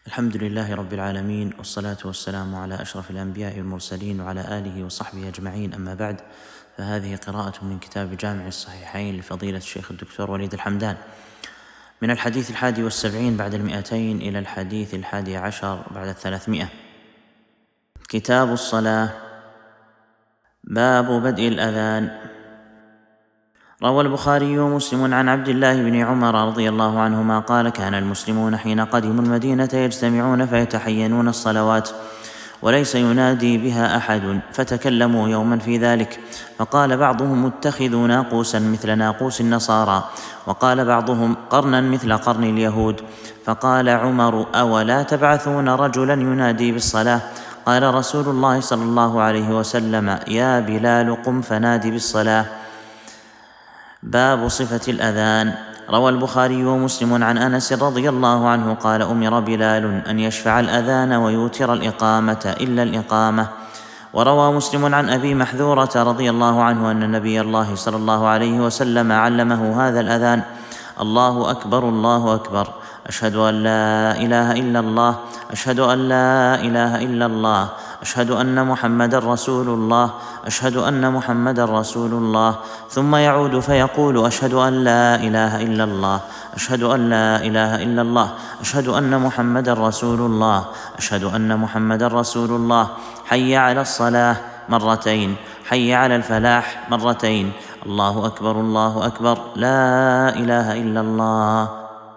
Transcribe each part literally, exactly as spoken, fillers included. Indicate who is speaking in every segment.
Speaker 1: الحمد لله رب العالمين، والصلاة والسلام على أشرف الأنبياء والمرسلين وعلى آله وصحبه أجمعين، أما بعد، فهذه قراءة من كتاب جامع الصحيحين لفضيلة الشيخ الدكتور وليد الحمدان، من الحديث الحادي والسبعين بعد المئتين إلى الحديث الحادي عشر بعد الثلاثمائة. كتاب الصلاة. باب بدء الأذان. روى البخاري ومسلم عن عبد الله بن عمر رضي الله عنهما قال: كان المسلمون حين قدموا المدينة يجتمعون فيتحينون الصلوات وليس ينادي بها أحد، فتكلموا يوما في ذلك، فقال بعضهم: اتخذوا ناقوسا مثل ناقوس النصارى، وقال بعضهم: قرنا مثل قرن اليهود. فقال عمر: أولا تبعثون رجلا ينادي بالصلاة؟ قال رسول الله صلى الله عليه وسلم: يا بلال قم فنادي بالصلاة. باب صفة الأذان. روى البخاري ومسلم عن أنس رضي الله عنه قال: أمر بلال أن يشفع الأذان ويوتر الإقامة إلا الإقامة. وروى مسلم عن أبي محذورة رضي الله عنه أن نبي الله صلى الله عليه وسلم علمه هذا الأذان: الله أكبر الله أكبر، أشهد أن لا إله إلا الله، أشهد أن لا إله إلا الله، أشهد أن محمد رسول الله، أشهد أن محمد رسول الله. ثم يعود فيقول: أشهد أن لا إله إلا الله، أشهد أن لا إله إلا الله، أشهد أن محمد رسول الله، أشهد أن محمد رسول الله. حي على الصلاة مرتين، حي على الفلاح مرتين، الله أكبر الله أكبر، لا إله إلا الله.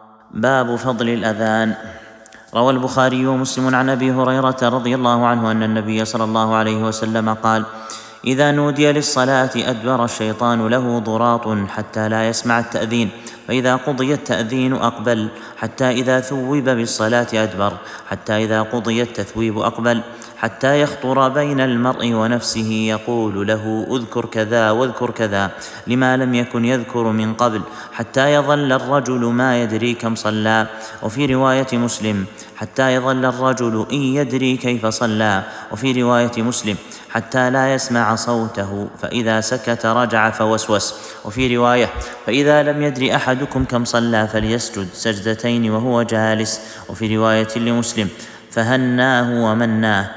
Speaker 1: باب فضل الأذان. روى البخاري ومسلم عن أبي هريرة رضي الله عنه أن النبي صلى الله عليه وسلم قال: إذا نودي للصلاة أدبر الشيطان له ضراط حتى لا يسمع التأذين، فإذا قضي التأذين أقبل، حتى إذا ثوب بالصلاة أدبر، حتى إذا قضي التثويب أقبل، حتى يخطر بين المرء ونفسه يقول له: اذكر كذا واذكر كذا، لما لم يكن يذكر من قبل، حتى يظل الرجل ما يدري كم صلى. وفي رواية مسلم: حتى يظل الرجل إن يدري كيف صلى. وفي رواية مسلم: حتى لا يسمع صوته، فإذا سكت رجع فوسوس. وفي رواية: فإذا لم يدري أحدكم كم صلى فليسجد سجدتين وهو جالس. وفي رواية لمسلم: فهناه ومناه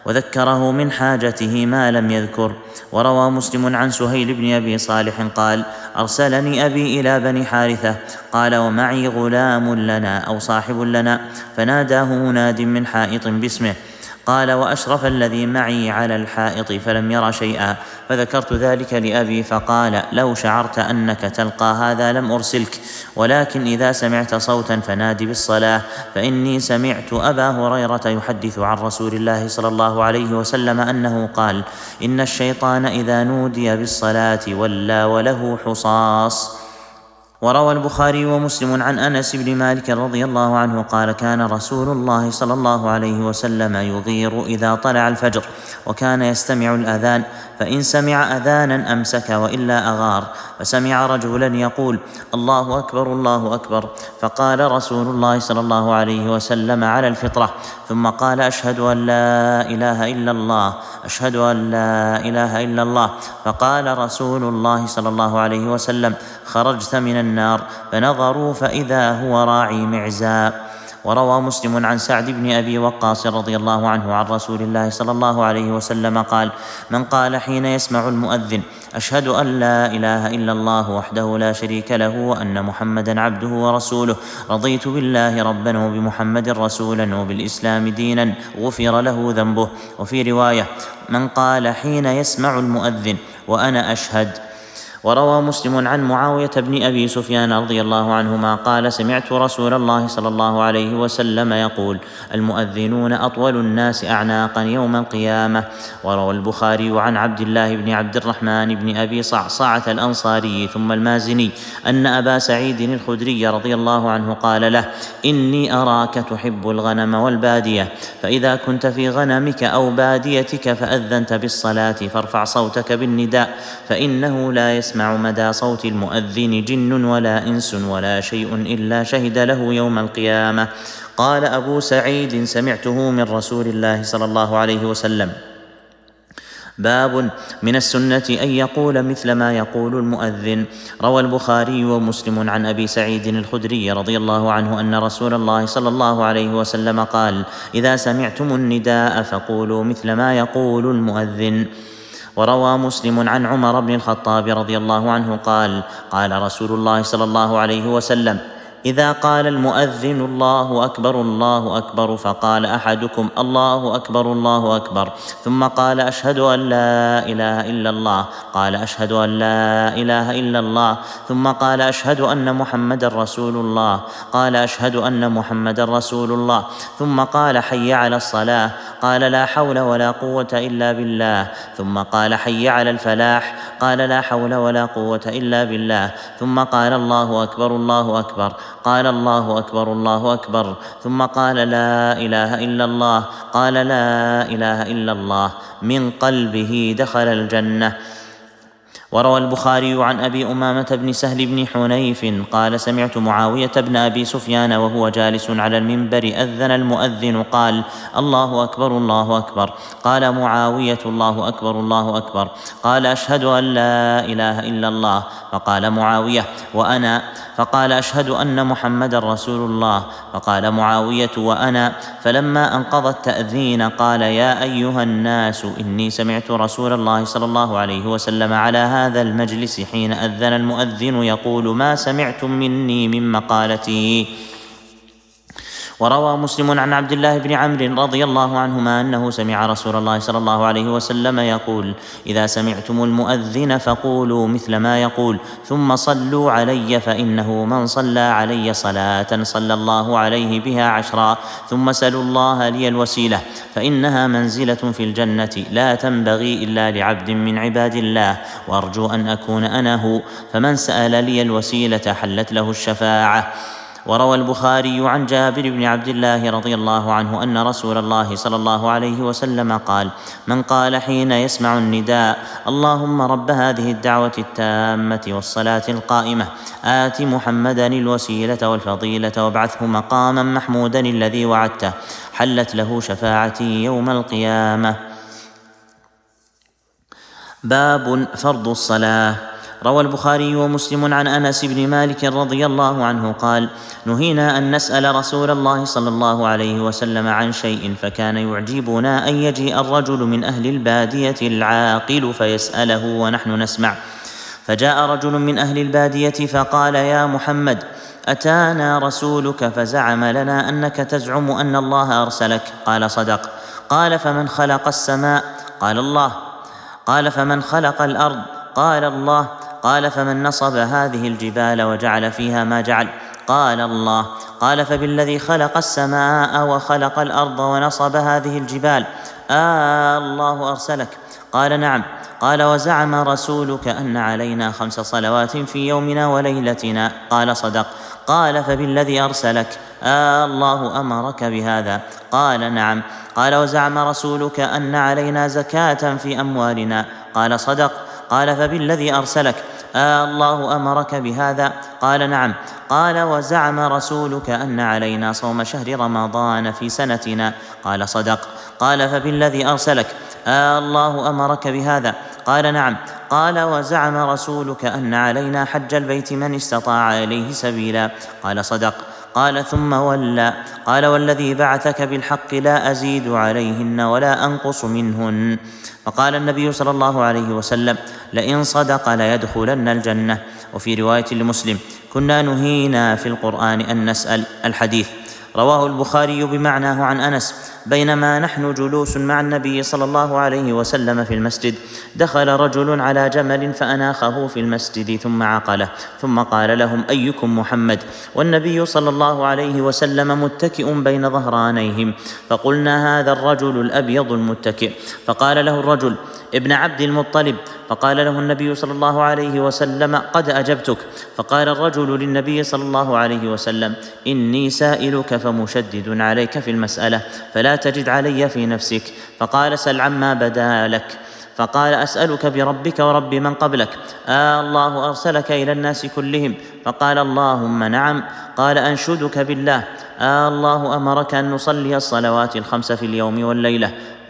Speaker 1: وذكره من حاجته ما لم يذكر. وروى مسلم عن سهيل بن أبي صالح قال: أرسلني أبي إلى بني حارثة، قال: ومعي غلام لنا أو صاحب لنا، فناداه مناد من حائط باسمه، قال: وأشرف الذي معي على الحائط فلم ير شيئا. فذكرت ذلك لأبي فقال: لو شعرت أنك تلقى هذا لم أرسلك، ولكن إذا سمعت صوتا فنادي بالصلاة، فإني سمعت أبا هريرة يحدث عن رسول الله صلى الله عليه وسلم أنه قال: إن الشيطان إذا نودي بالصلاة ولى وله حصاص. وروى البخاري ومسلم عن أنس بن مالك رضي الله عنه قال: كان رسول الله صلى الله عليه وسلم يغير إذا طلع الفجر، وكان يستمع الأذان، فإن سمع أذانا أمسك وإلا أغار. فسمع رجلا يقول: الله أكبر الله أكبر، فقال رسول الله صلى الله عليه وسلم: على الفطرة. ثم قال: أشهد أن لا إله إلا الله، أشهد أن لا إله إلا الله. فقال رسول الله صلى الله عليه وسلم: خرجت من النار. فنظروا فإذا هو راعي معزاء. وروى مسلم عن سعد بن أبي وقاص رضي الله عنه عن رسول الله صلى الله عليه وسلم قال: من قال حين يسمع المؤذن: أشهد أن لا إله إلا الله وحده لا شريك له وأن محمدا عبده ورسوله، رضيت بالله ربا وبمحمد رسولا وبالإسلام دينا، غفر له ذنبه. وفي رواية: من قال حين يسمع المؤذن: وأنا أشهد. وروى مسلم عن معاوية بن أبي سفيان رضي الله عنهما قال: سمعت رسول الله صلى الله عليه وسلم يقول: المؤذنون أطول الناس أعناقا يوم القيامة. وروى البخاري عن عبد الله بن عبد الرحمن بن أبي صعصعة الأنصاري ثم المازني أن أبا سعيد الخدري رضي الله عنه قال له: إني أراك تحب الغنم والبادية، فإذا كنت في غنمك أو باديتك فأذنت بالصلاة فارفع صوتك بالنداء، فإنه لا يسمع يسمع مدى صوت المؤذن جن ولا إنس ولا شيء إلا شهد له يوم القيامة. قال أبو سعيد: سمعته من رسول الله صلى الله عليه وسلم. باب من السنة أن يقول مثل ما يقول المؤذن. روى البخاري ومسلم عن أبي سعيد الخدري رضي الله عنه أن رسول الله صلى الله عليه وسلم قال: إذا سمعتم النداء فقولوا مثل ما يقول المؤذن. وروى مسلم عن عمر بن الخطاب رضي الله عنه قال: قال رسول الله صلى الله عليه وسلم: إذا قال المؤذن الله أكبر الله أكبر فقال أحدكم الله أكبر الله أكبر ثم قال أشهد أن لا إله إلا الله قال أشهد أن لا إله إلا الله ثم قال أشهد أن محمد رسول الله قال أشهد أن محمد رسول الله ثم قال حي على الصلاة قال لا حول ولا قوة إلا بالله ثم قال حي على الفلاح قال لا حول ولا قوة إلا بالله ثم قال الله أكبر الله أكبر قال الله أكبر الله أكبر ثم قال لا إله إلا الله قال لا إله إلا الله من قلبه دخل الجنة. وروى البخاري عن أبي أمامة بن سهل بن حنيف قال: سمعت معاوية بن أبي سفيان وهو جالس على المنبر أذن المؤذن قال: الله أكبر الله أكبر. قال معاوية: الله أكبر الله أكبر. قال: أشهد أن لا إله إلا الله. فقال معاوية: وأنا. فقال: أشهد أن محمد رسول الله. فقال معاوية: وأنا. فلما انقضى التأذين قال: يا أيها الناس إني سمعت رسول الله صلى الله عليه وسلم على هذا المجلس حين أذن المؤذن يقول ما سمعتم مني من مقالتي. وروى مسلم عن عبد الله بن عمرو رضي الله عنهما أنه سمع رسول الله صلى الله عليه وسلم يقول: إذا سمعتم المؤذن فقولوا مثل ما يقول ثم صلوا علي فإنه من صلى علي صلاة صلى الله عليه بها عشرا ثم سلوا الله لي الوسيلة فإنها منزلة في الجنة لا تنبغي إلا لعبد من عباد الله وأرجو أن أكون أنا هو فمن سأل لي الوسيلة حلت له الشفاعة. وروى البخاري عن جابر بن عبد الله رضي الله عنه أن رسول الله صلى الله عليه وسلم قال: من قال حين يسمع النداء: اللهم رب هذه الدعوة التامة والصلاة القائمة آت محمدا الوسيلة والفضيلة وابعثه مقاما محمودا الذي وعدته حلت له شفاعتي يوم القيامة. باب فرض الصلاة. روى البخاري ومسلم عن أنس بن مالك رضي الله عنه قال: نهينا أن نسأل رسول الله صلى الله عليه وسلم عن شيء فكان يعجبنا أن يجيء الرجل من أهل البادية العاقل فيسأله ونحن نسمع. فجاء رجل من أهل البادية فقال: يا محمد، أتانا رسولك فزعم لنا أنك تزعم أن الله أرسلك. قال: صدق. قال: فمن خلق السماء؟ قال: الله. قال: فمن خلق الأرض؟ قال: الله. قال: فمن نصب هذه الجبال وجعل فيها ما جعل؟ قال: الله. قال: فبالذي خلق السماء وخلق الأرض ونصب هذه الجبال آه الله أرسلك؟ قال: نعم. قال: وزعم رسولك أن علينا خمس صلوات في يومنا وليلتنا؟ قال: صدق. قال: فبالذي أرسلك آه الله أمرك بهذا؟ قال: نعم. قال: وزعم رسولك أن علينا زكاة في أموالنا؟ قال: صدق. قال: فبالذي أرسلك آه الله أمرك بهذا؟ قال: نعم. قال: وزعم رسولك أن علينا صوم شهر رمضان في سنتنا؟ قال: صدق. قال: فبالذي أرسلك آه الله أمرك بهذا؟ قال: نعم. قال: وزعم رسولك أن علينا حج البيت من استطاع إليه سبيلا؟ قال: صدق. قال: ثم ولى. قال: والذي بعثك بالحق لا أزيد عليهن ولا أنقص منهن. فقال النبي صلى الله عليه وسلم: لئن صدق ليدخلن الجنة. وفي رواية لمسلم: كنا نهينا في القرآن أن نسأل. الحديث. رواه البخاري بمعناه عن أنس: بينما نحن جلوس مع النبي صلى الله عليه وسلم في المسجد دخل رجل على جمل فأناخه في المسجد ثم عقله ثم قال لهم: أيكم محمد؟ والنبي صلى الله عليه وسلم متكئ بين ظهرانيهم. فقلنا: هذا الرجل الأبيض المتكئ. فقال له الرجل: ابن عبد المطلب. فقال له النبي صلى الله عليه وسلم: قد أجبتك. فقال الرجل للنبي صلى الله عليه وسلم: إني سائلك فمشدد عليك في المسألة فلا تجد علي في نفسك. فقال: سل عما بدا لك. فقال: أسألك بربك ورب من قبلك آه الله أرسلك إلى الناس كلهم؟ فقال: اللهم نعم. قال: أنشدك بالله آه الله أمرك أن نصلي الصلوات الخمس في اليوم والليلة؟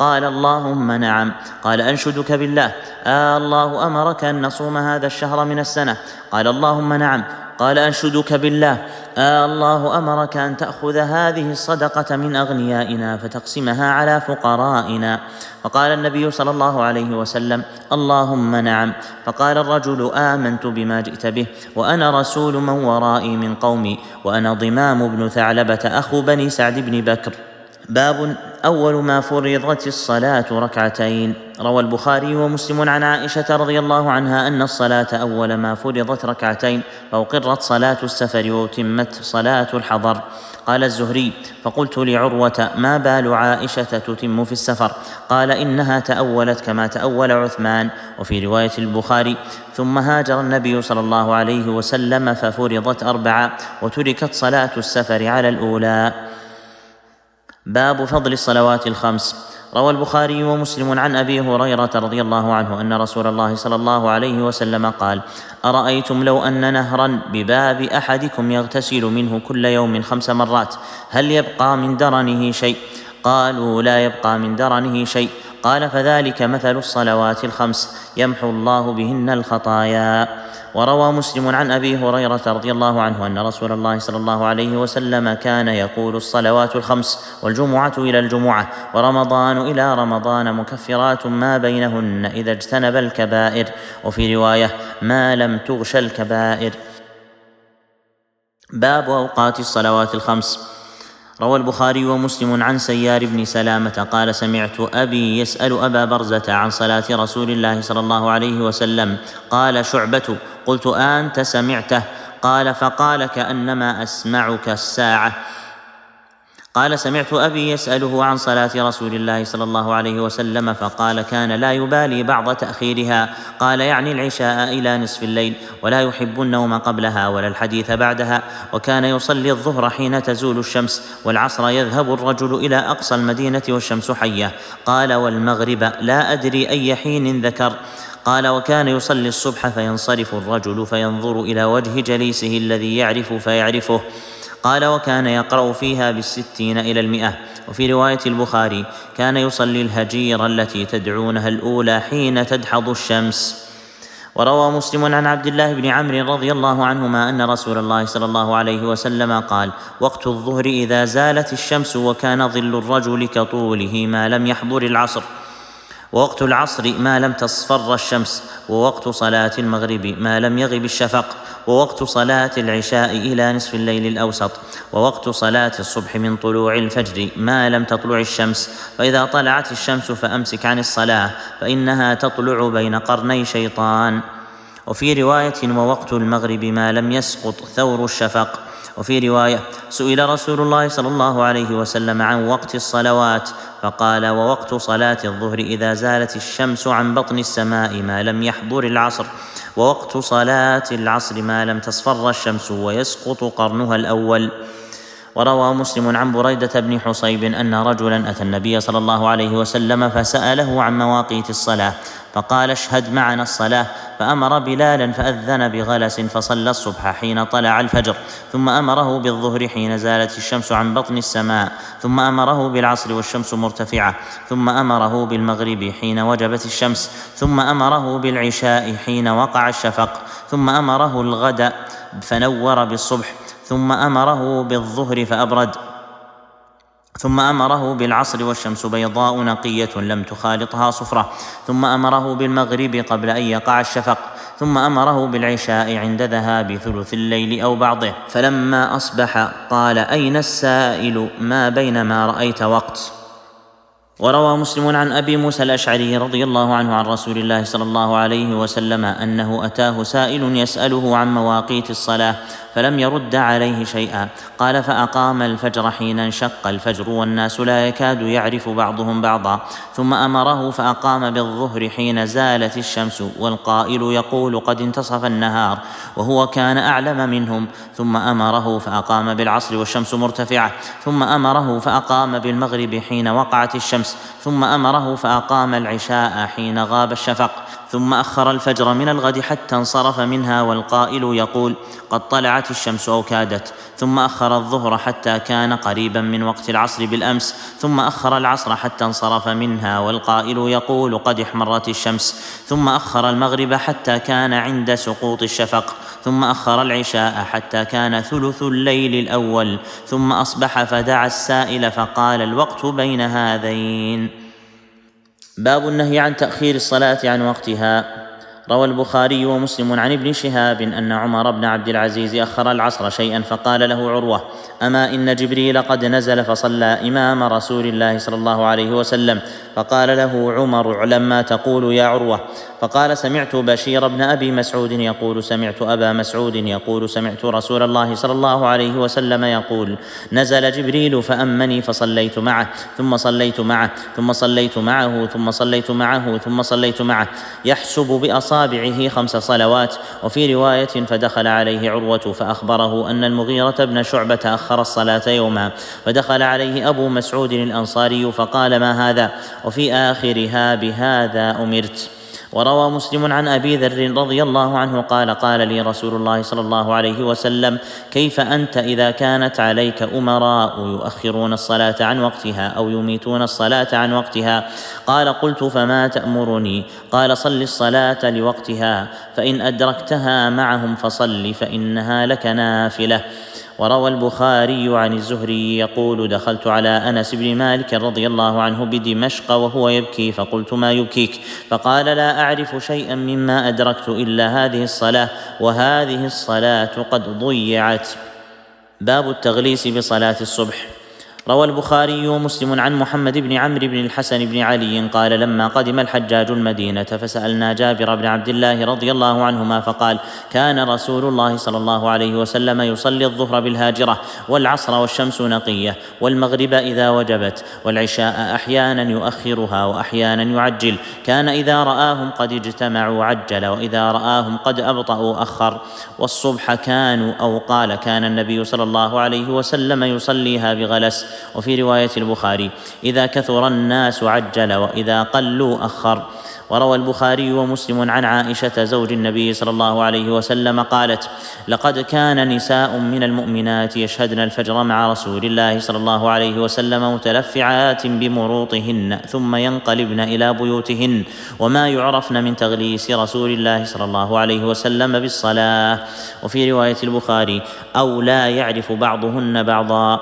Speaker 1: قال اللهم نعم. قال أنشدك بالله، آه الله أمرك أن نصوم هذا الشهر من السنة؟ قال اللهم نعم. قال أنشدك بالله، آه الله أمرك أن تأخذ هذه الصدقة من أغنيائنا فتقسمها على فقرائنا؟ فقال النبي صلى الله عليه وسلم اللهم نعم. فقال الرجل آمنت بما جئت به وأنا رسول من ورائي من قومي وأنا ضمام بن ثعلبة أخو بني سعد بن بكر. باب أول ما فرضت الصلاة ركعتين. روى البخاري ومسلم عن عائشة رضي الله عنها أن الصلاة أول ما فرضت ركعتين، فأقرت صلاة السفر وتمت صلاة الحضر. قال الزهري: فقلت لعروة: ما بال عائشة تتم في السفر؟ قال: إنها تأولت كما تأول عثمان. وفي رواية البخاري: ثم هاجر النبي صلى الله عليه وسلم ففرضت أربعة وتركت صلاة السفر على الأولى. باب فضل الصلوات الخمس. روى البخاري ومسلم عن أبي هريرة رضي الله عنه أن رسول الله صلى الله عليه وسلم قال: أرأيتم لو أن نهرا بباب أحدكم يغتسل منه كل يوم خمس مرات هل يبقى من درنه شيء؟ قالوا: لا يبقى من درنه شيء. قال: فذلك مثل الصلوات الخمس يمحو الله بهن الخطايا. وروى مسلم عن أبي هريرة رضي الله عنه أن رسول الله صلى الله عليه وسلم كان يقول: الصلوات الخمس والجمعة إلى الجمعة ورمضان إلى رمضان مكفرات ما بينهن إذا اجتنب الكبائر. وفي رواية: ما لم تغش الكبائر. باب أوقات الصلوات الخمس. روى البخاري ومسلم عن سيار بن سلامة قال: سمعت أبي يسأل أبا برزة عن صلاة رسول الله صلى الله عليه وسلم. قال شعبة: قلت: أنت سمعته؟ قال: فقال: كأنما أسمعك الساعة. قال: سمعت أبي يسأله عن صلاة رسول الله صلى الله عليه وسلم فقال: كان لا يبالي بعض تأخيرها. قال: يعني العشاء إلى نصف الليل، ولا يحب النوم قبلها ولا الحديث بعدها. وكان يصلي الظهر حين تزول الشمس، والعصر يذهب الرجل إلى أقصى المدينة والشمس حية. قال: والمغرب لا أدري أي حين ذكر. قال: وكان يصلي الصبح فينصرف الرجل فينظر إلى وجه جليسه الذي يعرف فيعرفه. قال: وكان يقرأ فيها بالستين إلى المئة. وفي رواية البخاري: كان يصلي الهجير التي تدعونها الأولى حين تدحض الشمس. وروى مسلم عن عبد الله بن عمرو رضي الله عنهما أن رسول الله صلى الله عليه وسلم قال: وقت الظهر إذا زالت الشمس وكان ظل الرجل كطوله ما لم يحضر العصر، ووقت العصر ما لم تصفر الشمس، ووقت صلاة المغرب ما لم يغب الشفق، ووقت صلاة العشاء إلى نصف الليل الأوسط، ووقت صلاة الصبح من طلوع الفجر ما لم تطلع الشمس. فإذا طلعت الشمس فأمسك عن الصلاة فإنها تطلع بين قرني شيطان. وفي رواية: ووقت المغرب ما لم يسقط ثور الشفق. وفي رواية: سئل رسول الله صلى الله عليه وسلم عن وقت الصلوات فقال: ووقت صلاة الظهر إذا زالت الشمس عن بطن السماء ما لم يحضر العصر، ووقت صلاة العصر ما لم تصفر الشمس ويسقط قرنها الأول. وروى مسلم عن بريدة بن حصيب أن رجلا أتى النبي صلى الله عليه وسلم فسأله عن مواقيت الصلاة فقال: اشهد معنا الصلاة. فأمر بلالا فأذن بغلس فصلى الصبح حين طلع الفجر، ثم أمره بالظهر حين زالت الشمس عن بطن السماء، ثم أمره بالعصر والشمس مرتفعة، ثم أمره بالمغرب حين وجبت الشمس، ثم أمره بالعشاء حين وقع الشفق، ثم أمره الغد فنور بالصبح، ثم أمره بالظهر فأبرد، ثم أمره بالعصر والشمس بيضاء نقية لم تخالطها صفرة، ثم أمره بالمغرب قبل أن يقع الشفق، ثم أمره بالعشاء عند ذهاب ثلث الليل أو بعضه. فلما أصبح قال: أين السائل؟ ما بين ما رأيت وقت. وروى مسلم عن أبي موسى الأشعري رضي الله عنه عن رسول الله صلى الله عليه وسلم أنه أتاه سائل يسأله عن مواقيت الصلاة فلم يرد عليه شيئا. قال: فأقام الفجر حين انشق الفجر والناس لا يكاد يعرف بعضهم بعضا، ثم أمره فأقام بالظهر حين زالت الشمس والقائل يقول: قد انتصف النهار، وهو كان أعلم منهم، ثم أمره فأقام بالعصر والشمس مرتفعة، ثم أمره فأقام بالمغرب حين وقعت الشمس، الشمس، ثم أمره فأقام العشاء حين غاب الشفق، ثم أخر الفجر من الغد حتى انصرف منها والقائل يقول قد طلعت الشمس أو كادت، ثم أخر الظهر حتى كان قريبا من وقت العصر بالأمس، ثم أخر العصر حتى انصرف منها والقائل يقول قد احمرت الشمس، ثم أخر المغرب حتى كان عند سقوط الشفق، ثم أخر العشاء حتى كان ثلث الليل الأول، ثم أصبح فدعا السائل فقال الوقت بين هذين. باب النهي عن تأخير الصلاة عن وقتها. روى البخاري ومسلم عن ابن شهاب أن عمر بن عبد العزيز أخر العصر شيئا فقال له عروة أما إن جبريل قد نزل فصلى إمام رسول الله صلى الله عليه وسلم، فقال له عمر اعلم ما تقول يا عروة، فقال سمعت بشير بن أبي مسعود يقول سمعت أبا مسعود يقول سمعت رسول الله صلى الله عليه وسلم يقول نزل جبريل فأمني فصليت معه ثم صليت معه ثم صليت معه ثم صليت معه ثم صليت معه يحسب بأصابعه خمس صلوات. وفي رواية فدخل عليه عروة فأخبره أن المغيرة بن شعبة أخر الصلاة يوما، فدخل عليه أبو مسعود الأنصاري فقال ما هذا، وفي آخرها بهذا أمرت. وروى مسلم عن أبي ذر رضي الله عنه قال قال لي رسول الله صلى الله عليه وسلم كيف أنت إذا كانت عليك أمراء يؤخرون الصلاة عن وقتها أو يميتون الصلاة عن وقتها؟ قال قلت فما تأمرني؟ قال صل الصلاة لوقتها، فإن أدركتها معهم فصل فإنها لك نافلة. وروى البخاري عن الزهري يقول دخلت على أنس بن مالك رضي الله عنه بدمشق وهو يبكي فقلت ما يبكيك؟ فقال لا أعرف شيئا مما أدركت إلا هذه الصلاة، وهذه الصلاة قد ضيعت. باب التغليس بصلاة الصبح. روى البخاري ومسلم عن محمد بن عمرو بن الحسن بن علي قال لما قدم الحجاج المدينة فسألنا جابر بن عبد الله رضي الله عنهما فقال كان رسول الله صلى الله عليه وسلم يصلي الظهر بالهاجرة والعصر والشمس نقية والمغرب إذا وجبت والعشاء أحيانا يؤخرها وأحيانا يعجل، كان إذا رآهم قد اجتمعوا عجل وإذا رآهم قد أبطأوا أخر، والصبح كانوا أو قال كان النبي صلى الله عليه وسلم يصليها بغلس. وفي رواية البخاري إذا كثر الناس عجل وإذا قلوا أخر. وروى البخاري ومسلم عن عائشة زوج النبي صلى الله عليه وسلم قالت لقد كان نساء من المؤمنات يشهدن الفجر مع رسول الله صلى الله عليه وسلم متلفعات بمروطهن ثم ينقلبن إلى بيوتهن وما يعرفن من تغليس رسول الله صلى الله عليه وسلم بالصلاة. وفي رواية البخاري أو لا يعرف بعضهن بعضا.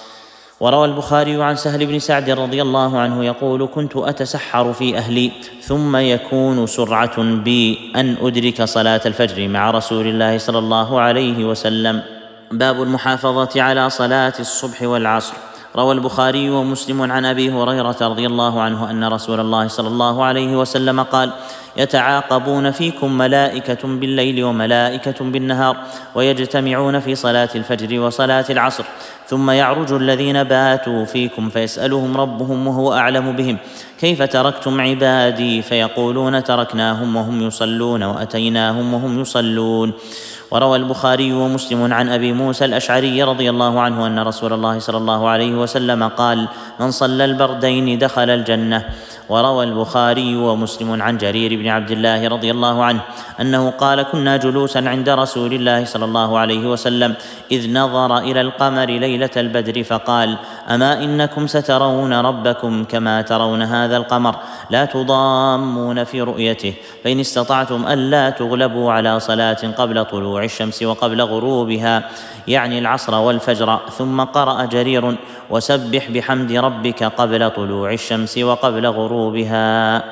Speaker 1: وروى البخاري عن سهل بن سعد رضي الله عنه يقول كنت أتسحر في أهلي ثم يكون سرعة بي أن أدرك صلاة الفجر مع رسول الله صلى الله عليه وسلم. باب المحافظة على صلاة الصبح والعصر. روى البخاري ومسلم عن أبي هريرة رضي الله عنه أن رسول الله صلى الله عليه وسلم قال يتعاقبون فيكم ملائكة بالليل وملائكة بالنهار ويجتمعون في صلاة الفجر وصلاة العصر، ثم يعرج الذين باتوا فيكم فيسألهم ربهم وهو أعلم بهم كيف تركتم عبادي فيقولون تركناهم وهم يصلون وأتيناهم وهم يصلون. وروى البخاري ومسلم عن أبي موسى الأشعري رضي الله عنه أن رسول الله صلى الله عليه وسلم قال من صلى البردين دخل الجنة. وروى البخاري ومسلم عن جرير بن عبد الله رضي الله عنه أنه قال كنا جلوسا عند رسول الله صلى الله عليه وسلم إذ نظر إلى القمر ليلة البدر فقال أما إنكم سترون ربكم كما ترون هذا القمر لا تضامون في رؤيته، فإن استطعتم ألا تغلبوا على صلاة قبل طلوع الشمس وقبل غروبها، يعني العصر والفجر. ثم قرأ جرير وسبح بحمد ربك قبل طلوع الشمس وقبل غروبها.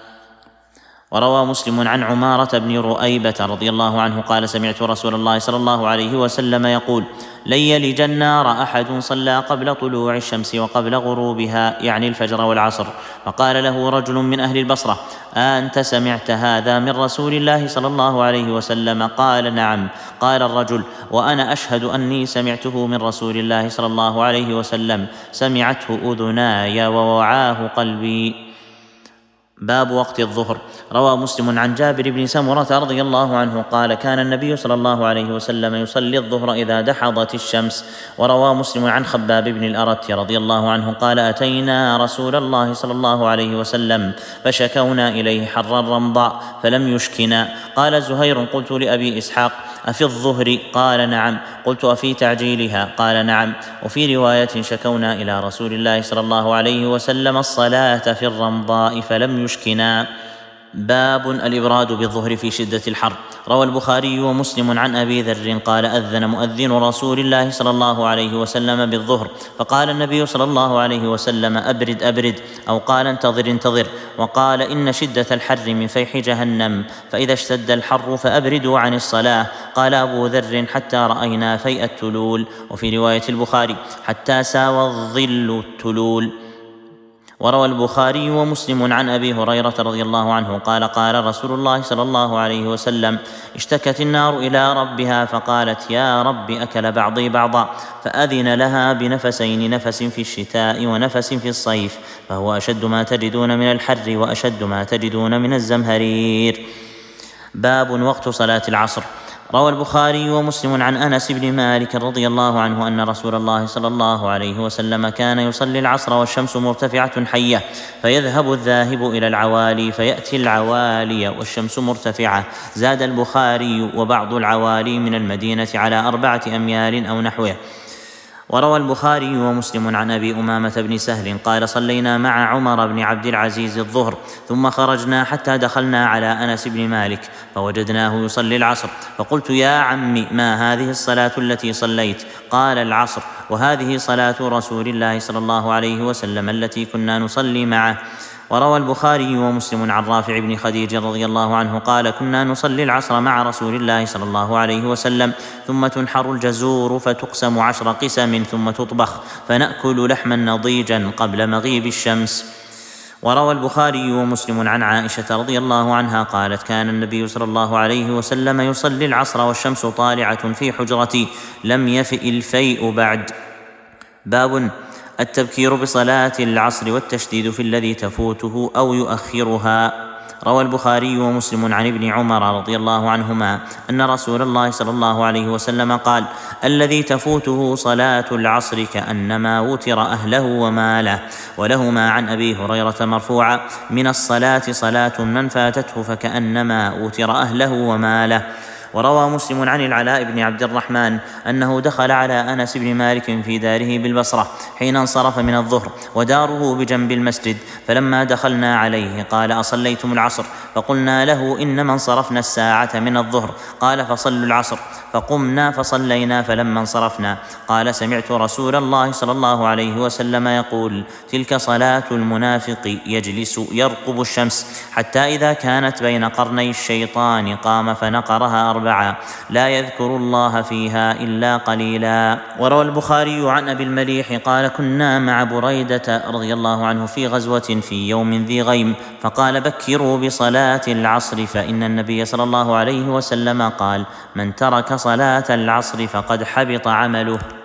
Speaker 1: وروى مسلم عن عمارة بن رؤيبة رضي الله عنه قال سمعت رسول الله صلى الله عليه وسلم يقول لن يلج النار أحد صلى قبل طلوع الشمس وقبل غروبها، يعني الفجر والعصر. فقال له رجل من أهل البصرة أنت سمعت هذا من رسول الله صلى الله عليه وسلم؟ قال نعم. قال الرجل وأنا أشهد أني سمعته من رسول الله صلى الله عليه وسلم، سمعته أذناي ووعاه قلبي. باب وقت الظهر. روى مسلم عن جابر بن سمرة رضي الله عنه قال: كان النبي صلى الله عليه وسلم يصلي الظهر إذا دحضت الشمس. وروى مسلم عن خباب بن الأرت رضي الله عنه قال: أتينا رسول الله صلى الله عليه وسلم فشكونا إليه حر الرمضاء فلم يشكنا. قال زهير: قلت لأبي إسحاق: أفي الظهر؟ قال: نعم. قلت: أفي تعجيلها؟ قال: نعم. وفي رواية: شكونا إلى رسول الله صلى الله عليه وسلم الصلاة في الرمضاء فلم يشكنا. باب الإبراد بالظهر في شدة الحر. روى البخاري ومسلم عن أبي ذر قال: أذن مؤذن رسول الله صلى الله عليه وسلم بالظهر، فقال النبي صلى الله عليه وسلم: أبرد أبرد، أو قال: انتظر انتظر، وقال: إن شدة الحر من فيح جهنم، فإذا اشتد الحر فأبردوا عن الصلاة. قال أبو ذر: حتى رأينا فيء التلول. وفي رواية البخاري: حتى ساوى الظل التلول. وروى البخاري ومسلم عن أبي هريرة رضي الله عنه قال: قال رسول الله صلى الله عليه وسلم: اشتكت النار إلى ربها فقالت: يا رب أكل بعضي بعضا، فأذن لها بنفسين، نفس في الشتاء ونفس في الصيف، فهو أشد ما تجدون من الحر وأشد ما تجدون من الزمهرير. باب وقت صلاة العصر. روى البخاري ومسلم عن أنس بن مالك رضي الله عنه أن رسول الله صلى الله عليه وسلم كان يصلي العصر والشمس مرتفعة حية، فيذهب الذاهب إلى العوالي فيأتي العوالي والشمس مرتفعة. زاد البخاري: وبعض العوالي من المدينة على أربعة أميال أو نحوه. وروى البخاري ومسلم عن أبي أمامة بن سهل قال: صلينا مع عمر بن عبد العزيز الظهر، ثم خرجنا حتى دخلنا على أنس بن مالك فوجدناه يصلي العصر، فقلت: يا عمي، ما هذه الصلاة التي صليت؟ قال: العصر، وهذه صلاة رسول الله صلى الله عليه وسلم التي كنا نصلي معه. وروى البخاري ومسلم عن رافع بن خديج رضي الله عنه قال: كنا نصلي العصر مع رسول الله صلى الله عليه وسلم، ثم تنحر الجزور فتقسم عشر قسم ثم تطبخ، فنأكل لحما نضيجا قبل مغيب الشمس. وروى البخاري ومسلم عن عائشة رضي الله عنها قالت: كان النبي صلى الله عليه وسلم يصلي العصر والشمس طالعة في حجرتي، لم يفئ الفيء بعد. باب التبكير بصلاة العصر والتشديد في الذي تفوته أو يؤخرها. روى البخاري ومسلم عن ابن عمر رضي الله عنهما أن رسول الله صلى الله عليه وسلم قال: الذي تفوته صلاة العصر كأنما وتر أهله وماله. ولهما عن أبي هريرة مرفوعا: من الصلاة صلاة من فاتته فكأنما وتر أهله وماله. وروى مسلم عن العلاء بن عبد الرحمن أنه دخل على أنس بن مالك في داره بالبصرة حين انصرف من الظهر، وداره بجنب المسجد، فلما دخلنا عليه قال: أصليتم العصر؟ فقلنا له: إنما انصرفنا الساعة من الظهر. قال: فصلوا العصر. فقمنا فصلينا، فلما انصرفنا قال: سمعت رسول الله صلى الله عليه وسلم يقول: تلك صلاة المنافق يجلس يرقب الشمس حتى إذا كانت بين قرني الشيطان قام فنقرها أربعة، لا يذكر الله فيها إلا قليلا. وروى البخاري عن أبي المليح قال: كنا مع بريدة رضي الله عنه في غزوة في يوم ذي غيم، فقال: بكروا بصلاة العصر، فإن النبي صلى الله عليه وسلم قال: من ترك صلاة العصر فقد حبط عمله.